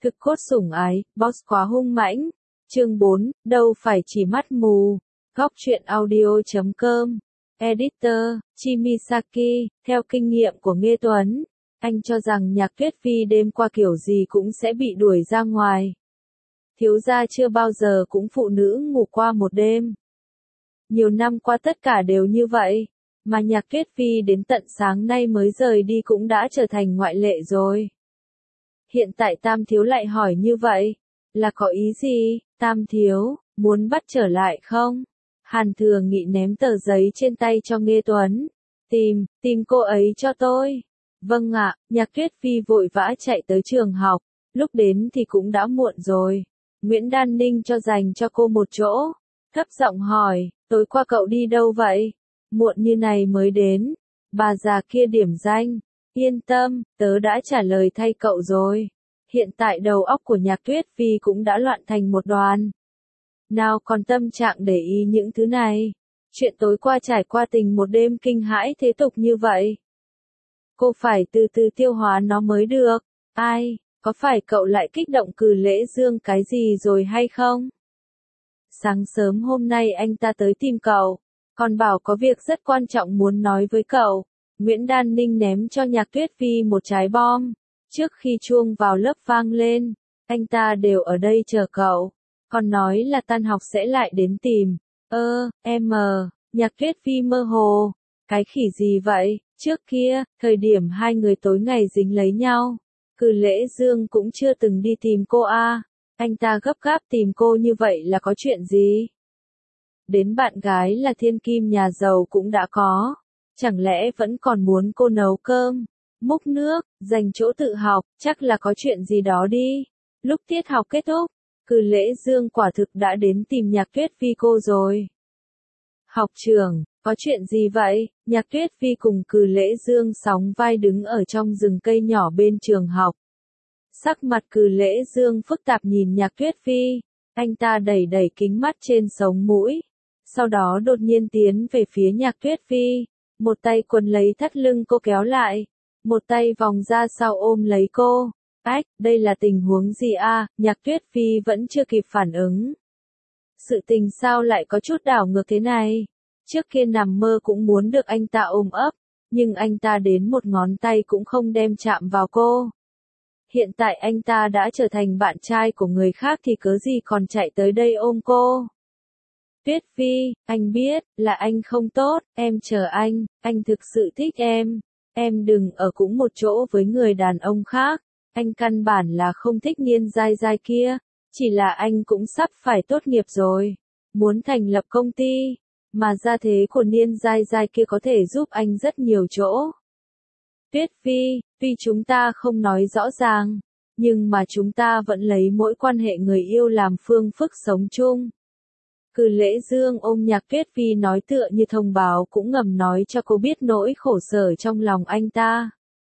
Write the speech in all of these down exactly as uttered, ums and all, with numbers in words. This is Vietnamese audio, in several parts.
Thực cốt sủng ái, boss quá hung mãnh. Chương bốn, đâu phải chỉ mắt mù. Góc truyện audio chấm com. Editor, Chimisaki, theo kinh nghiệm của Nghê Tuấn, anh cho rằng Nhạc Tuyết Phi đêm qua kiểu gì cũng sẽ bị đuổi ra ngoài. Thiếu gia chưa bao giờ cũng phụ nữ ngủ qua một đêm. Nhiều năm qua tất cả đều như vậy, mà Nhạc Tuyết Phi đến tận sáng nay mới rời đi cũng đã trở thành ngoại lệ rồi. Hiện tại Tam Thiếu lại hỏi như vậy, là có ý gì? Tam Thiếu, muốn bắt trở lại không? Hàn Thừa Nghị ném tờ giấy trên tay cho Nghê Tuấn. Tìm, tìm cô ấy cho tôi. Vâng ạ, Nhạc Tuyết Phi vội vã chạy tới trường học, lúc đến thì cũng đã muộn rồi. Nguyễn Đan Ninh cho dành cho cô một chỗ, thấp giọng hỏi, tối qua cậu đi đâu vậy? Muộn như này mới đến. Bà già kia điểm danh. Yên tâm, tớ đã trả lời thay cậu rồi. Hiện tại đầu óc của Nhạc Tuyết Phi cũng đã loạn thành một đoàn. Nào còn tâm trạng để ý những thứ này. Chuyện tối qua trải qua tình một đêm kinh hãi thế tục như vậy. Cô phải từ từ tiêu hóa nó mới được. Ai, có phải cậu lại kích động Cừ Lễ Dương cái gì rồi hay không? Sáng sớm hôm nay anh ta tới tìm cậu, còn bảo có việc rất quan trọng muốn nói với cậu. Nguyễn Đan Ninh ném cho Nhạc Tuyết Phi một trái bom. Trước khi chuông vào lớp vang lên, anh ta đều ở đây chờ cậu. Còn nói là tan học sẽ lại đến tìm. Ơ, em mờ, Nhạc Tuyết Phi mơ hồ. Cái khỉ gì vậy? Trước kia, thời điểm hai người tối ngày dính lấy nhau, Cừ Lễ Dương cũng chưa từng đi tìm cô a. Anh ta gấp gáp tìm cô như vậy là có chuyện gì? Đến bạn gái là thiên kim nhà giàu cũng đã có. Chẳng lẽ vẫn còn muốn cô nấu cơm, múc nước, dành chỗ tự học, chắc là có chuyện gì đó đi. Lúc tiết học kết thúc, Cừ Lễ Dương quả thực đã đến tìm Nhạc Tuyết Phi cô rồi. Học trường, có chuyện gì vậy? Nhạc Tuyết Phi cùng Cừ Lễ Dương sóng vai đứng ở trong rừng cây nhỏ bên trường học. Sắc mặt Cừ Lễ Dương phức tạp nhìn Nhạc Tuyết Phi, anh ta đẩy đẩy kính mắt trên sống mũi, sau đó đột nhiên tiến về phía Nhạc Tuyết Phi, một tay quấn lấy thắt lưng cô kéo lại, một tay vòng ra sau ôm lấy cô. Ách, đây là tình huống gì a? Nhạc Tuyết Phi vẫn chưa kịp phản ứng. Sự tình sao lại có chút đảo ngược thế này? Trước kia nằm mơ cũng muốn được anh ta ôm ấp, nhưng anh ta đến một ngón tay cũng không đem chạm vào cô. Hiện tại anh ta đã trở thành bạn trai của người khác thì cớ gì còn chạy tới đây ôm cô. Tuyết Phi, anh biết, là anh không tốt, em chờ anh, anh thực sự thích em. Em đừng ở cũng một chỗ với người đàn ông khác, anh căn bản là không thích Niên Giai Giai kia, chỉ là anh cũng sắp phải tốt nghiệp rồi, muốn thành lập công ty, mà gia thế của Niên Giai Giai kia có thể giúp anh rất nhiều chỗ. Tuyết Phi, tuy chúng ta không nói rõ ràng, nhưng mà chúng ta vẫn lấy mỗi quan hệ người yêu làm phương phức sống chung. Cừ Lễ Dương ôm Nhạc Tuyết Phi nói tựa như thông báo cũng ngầm nói cho cô biết nỗi khổ sở trong lòng anh ta.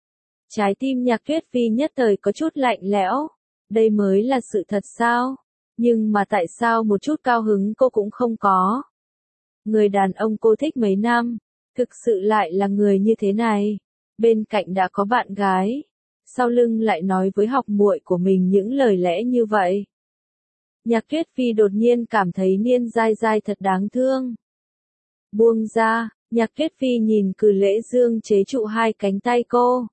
Trái tim Nhạc Tuyết Phi nhất thời có chút lạnh lẽo. Đây mới là sự thật sao? Nhưng mà tại sao một chút cao hứng cô cũng không có? Người đàn ông cô thích mấy năm, thực sự lại là người như thế này. Bên cạnh đã có bạn gái, sau lưng lại nói với học muội của mình những lời lẽ như vậy. Nhạc Tuyết Phi đột nhiên cảm thấy Niên Giai Giai thật đáng thương. Buông ra, Nhạc Tuyết Phi nhìn Cừ Lễ Dương chế trụ hai cánh tay cô.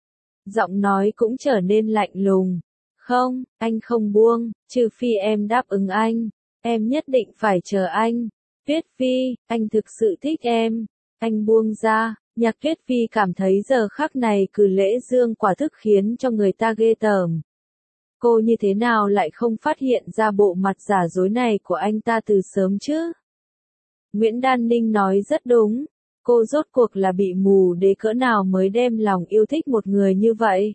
Giọng nói cũng trở nên lạnh lùng. Không, anh không buông, trừ phi em đáp ứng anh. Em nhất định phải chờ anh. Tuyết Phi, anh thực sự thích em. Anh buông ra. Nhạc Tuyết Phi cảm thấy giờ khắc này Cừ Lễ Dương quả thực khiến cho người ta ghê tởm. Cô như thế nào lại không phát hiện ra bộ mặt giả dối này của anh ta từ sớm chứ? Nguyễn Đan Ninh nói rất đúng. Cô rốt cuộc là bị mù đến cỡ nào mới đem lòng yêu thích một người như vậy?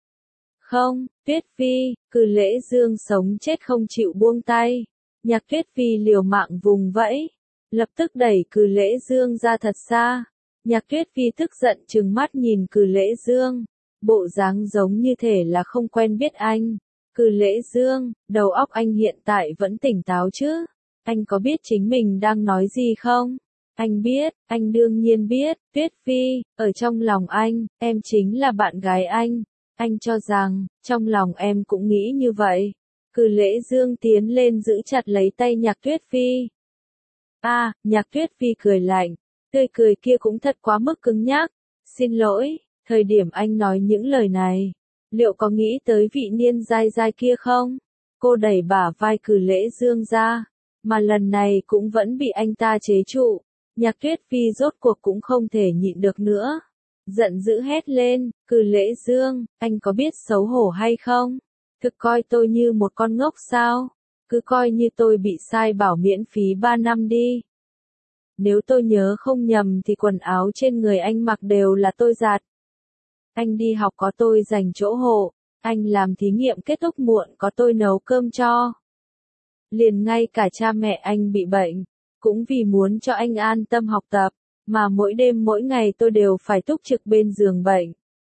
Không, Tuyết Phi, Cừ Lễ Dương sống chết không chịu buông tay. Nhạc Tuyết Phi liều mạng vùng vẫy, lập tức đẩy Cừ Lễ Dương ra thật xa. Nhạc Tuyết Phi tức giận trừng mắt nhìn Cừ Lễ Dương, bộ dáng giống như thể là không quen biết anh. Cừ Lễ Dương, đầu óc anh hiện tại vẫn tỉnh táo chứ? Anh có biết chính mình đang nói gì không? Anh biết, anh đương nhiên biết, Tuyết Phi, ở trong lòng anh, em chính là bạn gái anh. Anh cho rằng, trong lòng em cũng nghĩ như vậy. Cử Lễ Dương tiến lên giữ chặt lấy tay Nhạc Tuyết Phi. A, à, Nhạc Tuyết Phi cười lạnh, tươi cười kia cũng thật quá mức cứng nhắc. Xin lỗi, thời điểm anh nói những lời này, liệu có nghĩ tới vị Niên Giai Giai kia không? Cô đẩy bả vai Cử Lễ Dương ra, mà lần này cũng vẫn bị anh ta chế trụ. Nhạc Tuyết Phi rốt cuộc cũng không thể nhịn được nữa. Giận dữ hét lên, Cử Lễ Dương, anh có biết xấu hổ hay không? Thực coi tôi như một con ngốc sao? Cứ coi như tôi bị sai bảo miễn phí ba năm đi. Nếu tôi nhớ không nhầm thì quần áo trên người anh mặc đều là tôi giặt. Anh đi học có tôi dành chỗ hộ, anh làm thí nghiệm kết thúc muộn có tôi nấu cơm cho. Liền ngay cả cha mẹ anh bị bệnh, cũng vì muốn cho anh an tâm học tập, mà mỗi đêm mỗi ngày tôi đều phải túc trực bên giường bệnh.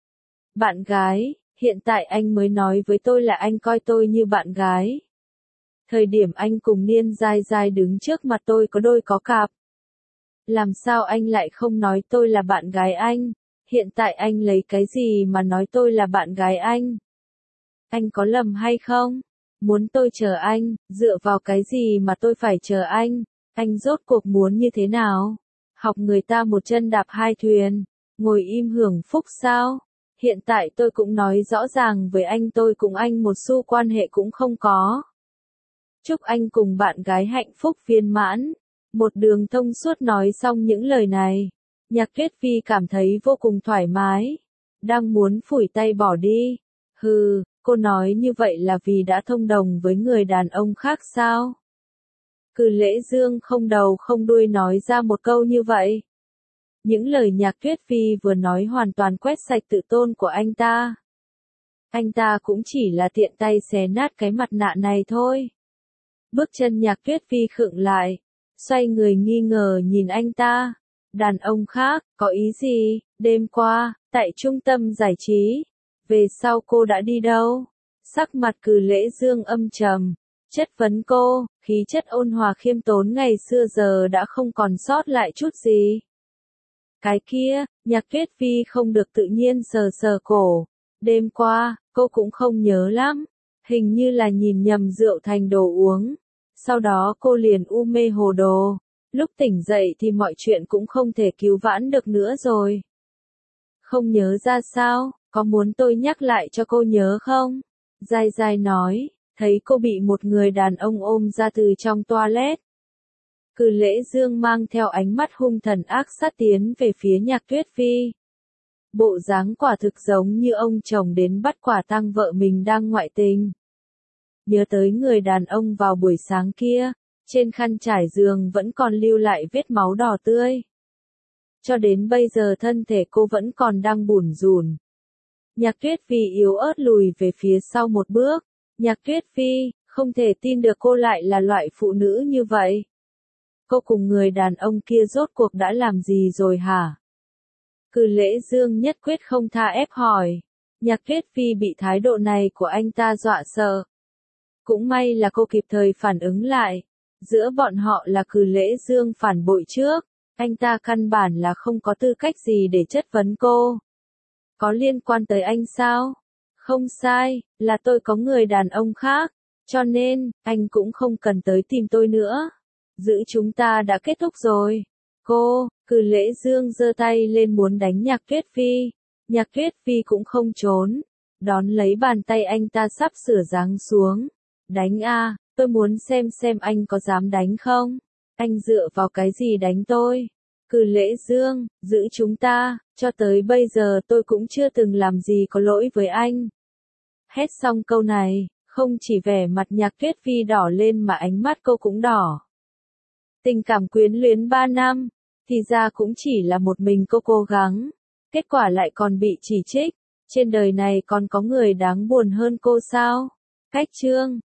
Bạn gái, hiện tại anh mới nói với tôi là anh coi tôi như bạn gái. Thời điểm anh cùng Niên Giai Giai đứng trước mặt tôi có đôi có cặp. Làm sao anh lại không nói tôi là bạn gái anh? Hiện tại anh lấy cái gì mà nói tôi là bạn gái anh? Anh có lầm hay không? Muốn tôi chờ anh, dựa vào cái gì mà tôi phải chờ anh? Anh rốt cuộc muốn như thế nào? Học người ta một chân đạp hai thuyền, ngồi im hưởng phúc sao? Hiện tại tôi cũng nói rõ ràng với anh tôi cùng anh một xu quan hệ cũng không có. Chúc anh cùng bạn gái hạnh phúc viên mãn. Một đường thông suốt nói xong những lời này. Nhạc Tuyết Phi cảm thấy vô cùng thoải mái. Đang muốn phủi tay bỏ đi. Hừ, cô nói như vậy là vì đã thông đồng với người đàn ông khác sao? Cử Lễ Dương không đầu không đuôi nói ra một câu như vậy. Những lời Nhạc Tuyết Phi vừa nói hoàn toàn quét sạch tự tôn của anh ta. Anh ta cũng chỉ là tiện tay xé nát cái mặt nạ này thôi. Bước chân Nhạc Tuyết Phi khựng lại, xoay người nghi ngờ nhìn anh ta. Đàn ông khác, có ý gì? Đêm qua, tại trung tâm giải trí, về sau cô đã đi đâu? Sắc mặt Cử Lễ Dương âm trầm, chất vấn cô, khí chất ôn hòa khiêm tốn ngày xưa giờ đã không còn sót lại chút gì. Cái kia, Nhạc Tuyết Phi không được tự nhiên sờ sờ cổ. Đêm qua, cô cũng không nhớ lắm. Hình như là nhìn nhầm rượu thành đồ uống. Sau đó cô liền u mê hồ đồ. Lúc tỉnh dậy thì mọi chuyện cũng không thể cứu vãn được nữa rồi. Không nhớ ra sao, có muốn tôi nhắc lại cho cô nhớ không? Giai Giai nói, thấy cô bị một người đàn ông ôm ra từ trong toilet. Cử Lễ Dương mang theo ánh mắt hung thần ác sát tiến về phía Nhạc Tuyết Phi. Bộ dáng quả thực giống như ông chồng đến bắt quả tang vợ mình đang ngoại tình. Nhớ tới người đàn ông vào buổi sáng kia, trên khăn trải giường vẫn còn lưu lại vết máu đỏ tươi. Cho đến bây giờ thân thể cô vẫn còn đang bủn rủn. Nhạc Tuyết Phi yếu ớt lùi về phía sau một bước. Nhạc Tuyết Phi, không thể tin được cô lại là loại phụ nữ như vậy. Cô cùng người đàn ông kia rốt cuộc đã làm gì rồi hả? Cử Lễ Dương nhất quyết không tha ép hỏi. Nhạc Tuyết Phi bị thái độ này của anh ta dọa sợ. Cũng may là cô kịp thời phản ứng lại. Giữa bọn họ là Cử Lễ Dương phản bội trước. Anh ta căn bản là không có tư cách gì để chất vấn cô. Có liên quan tới anh sao? Không sai, là tôi có người đàn ông khác. Cho nên, anh cũng không cần tới tìm tôi nữa. Giữ chúng ta đã kết thúc rồi. Cô, Cử Lễ Dương giơ tay lên muốn đánh Nhạc Tuyết Phi. Nhạc Tuyết Phi cũng không trốn. Đón lấy bàn tay anh ta sắp sửa giáng xuống. Đánh a, tôi muốn xem xem anh có dám đánh không? Anh dựa vào cái gì đánh tôi? Cử Lễ Dương, giữ chúng ta, cho tới bây giờ tôi cũng chưa từng làm gì có lỗi với anh. Hét xong câu này, không chỉ vẻ mặt Nhạc Tuyết Phi đỏ lên mà ánh mắt cô cũng đỏ. Tình cảm quyến luyến ba năm, thì ra cũng chỉ là một mình cô cố gắng. Kết quả lại còn bị chỉ trích. Trên đời này còn có người đáng buồn hơn cô sao? Cách chương